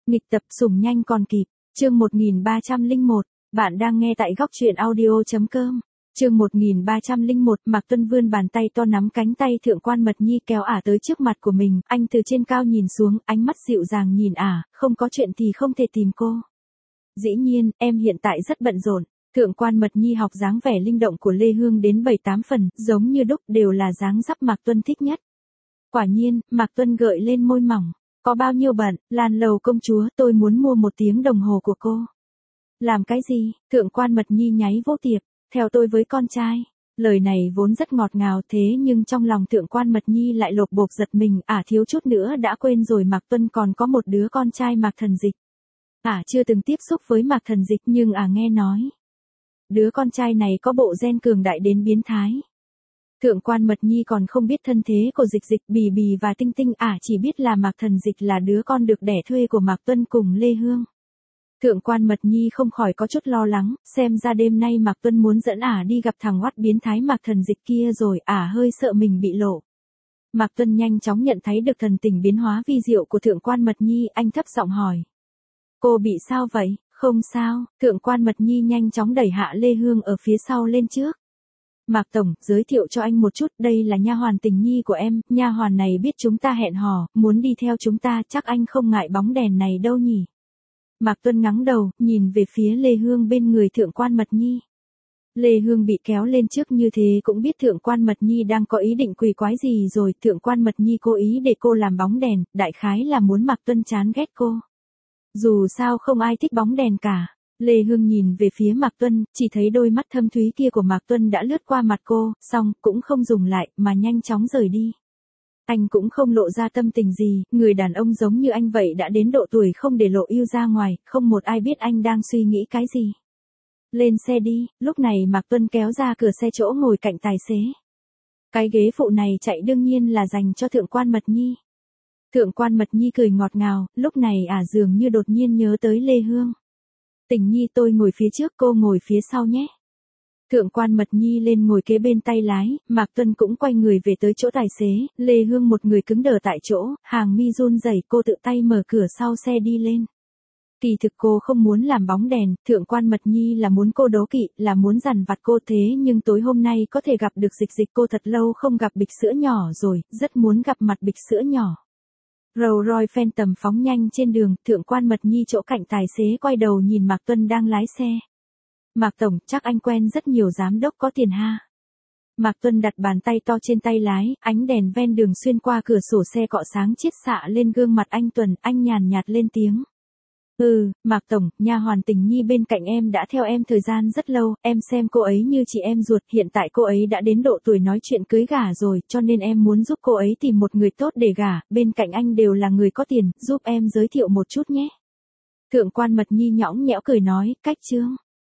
Nghịch tập sủng nhanh còn kịp. Chương 1301, bạn đang nghe tại góc truyện audio.com. Chương 1301, Mạc Tuân vươn bàn tay to nắm cánh tay Thượng quan Mật Nhi kéo ả tới trước mặt của mình, anh từ trên cao nhìn xuống, ánh mắt dịu dàng nhìn ả, không có chuyện thì không thể tìm cô. Dĩ nhiên, em hiện tại rất bận rộn. Thượng quan Mật Nhi học dáng vẻ linh động của Lê Hương đến 7-8 phần, giống như đúc đều là dáng dấp Mạc Tuân thích nhất. Quả nhiên, Mạc Tuân gợi lên môi mỏng. Có bao nhiêu bận, Lan Lầu công chúa, tôi muốn mua 1 tiếng đồng hồ của cô. Làm cái gì? Thượng quan Mật Nhi nháy vô tiệp, theo tôi với con trai. Lời này vốn rất ngọt ngào thế nhưng trong lòng Thượng quan Mật Nhi lại lột bột giật mình, thiếu chút nữa đã quên rồi Mạc Tuân còn có một đứa con trai Mạc Thần Dịch. Chưa từng tiếp xúc với Mạc Thần Dịch nhưng nghe nói. Đứa con trai này có bộ gen cường đại đến biến thái. Thượng quan Mật Nhi còn không biết thân thế của Dịch Dịch, Bì Bì và Tinh Tinh, chỉ biết là Mạc Thần Dịch là đứa con được đẻ thuê của Mạc Tuân cùng Lê Hương. Thượng quan Mật Nhi không khỏi có chút lo lắng, xem ra đêm nay Mạc Tuân muốn dẫn đi gặp thằng oắt biến thái Mạc Thần Dịch kia rồi, hơi sợ mình bị lộ. Mạc Tuân nhanh chóng nhận thấy được thần tình biến hóa vi diệu của Thượng quan Mật Nhi, anh thấp giọng hỏi. Cô bị sao vậy? Không sao, Thượng quan Mật Nhi nhanh chóng đẩy hạ Lê Hương ở phía sau lên trước. Mạc Tổng, giới thiệu cho anh một chút, đây là nha hoàn Tình Nhi của em, nha hoàn này biết chúng ta hẹn hò, muốn đi theo chúng ta, chắc anh không ngại bóng đèn này đâu nhỉ. Mạc Tuân ngắng đầu, nhìn về phía Lê Hương bên người Thượng quan Mật Nhi. Lê Hương bị kéo lên trước như thế cũng biết Thượng quan Mật Nhi đang có ý định quỷ quái gì rồi, Thượng quan Mật Nhi cố ý để cô làm bóng đèn, đại khái là muốn Mạc Tuân chán ghét cô. Dù sao không ai thích bóng đèn cả. Lê Hương nhìn về phía Mạc Tuân, chỉ thấy đôi mắt thâm thúy kia của Mạc Tuân đã lướt qua mặt cô, xong cũng không dùng lại mà nhanh chóng rời đi. Anh cũng không lộ ra tâm tình gì, người đàn ông giống như anh vậy đã đến độ tuổi không để lộ yêu ra ngoài, không một ai biết anh đang suy nghĩ cái gì. Lên xe đi, lúc này Mạc Tuân kéo ra cửa xe chỗ ngồi cạnh tài xế. Cái ghế phụ này chạy đương nhiên là dành cho Thượng quan Mật Nhi. Thượng quan Mật Nhi cười ngọt ngào, lúc này dường như đột nhiên nhớ tới Lê Hương. Tình Nhi, tôi ngồi phía trước, cô ngồi phía sau nhé. Thượng quan Mật Nhi lên ngồi kế bên tay lái, Mạc Tuân cũng quay người về tới chỗ tài xế, Lê Hương một người cứng đờ tại chỗ, hàng mi run rẩy, cô tự tay mở cửa sau xe đi lên. Kỳ thực cô không muốn làm bóng đèn, Thượng quan Mật Nhi là muốn cô đố kỵ, là muốn dằn vặt cô thế nhưng tối hôm nay có thể gặp được Dịch Dịch, cô thật lâu không gặp bịch sữa nhỏ rồi, rất muốn gặp mặt bịch sữa nhỏ. Rolls Royce Phantom phóng nhanh trên đường, Thượng quan Mật Nhi chỗ cạnh tài xế quay đầu nhìn Mạc Tuân đang lái xe. Mạc Tổng, chắc anh quen rất nhiều giám đốc có tiền ha. Mạc Tuân đặt bàn tay to trên tay lái, ánh đèn ven đường xuyên qua cửa sổ xe cọ sáng chiết xạ lên gương mặt anh Tuần, anh nhàn nhạt lên tiếng. Mạc Tổng, nha hoàn Tình Nhi bên cạnh em đã theo em thời gian rất lâu, em xem cô ấy như chị em ruột, hiện tại cô ấy đã đến độ tuổi nói chuyện cưới gả rồi, cho nên em muốn giúp cô ấy tìm một người tốt để gả, bên cạnh anh đều là người có tiền, giúp em giới thiệu một chút nhé. Thượng quan Mật Nhi nhõng nhẽo cười nói, cách chương.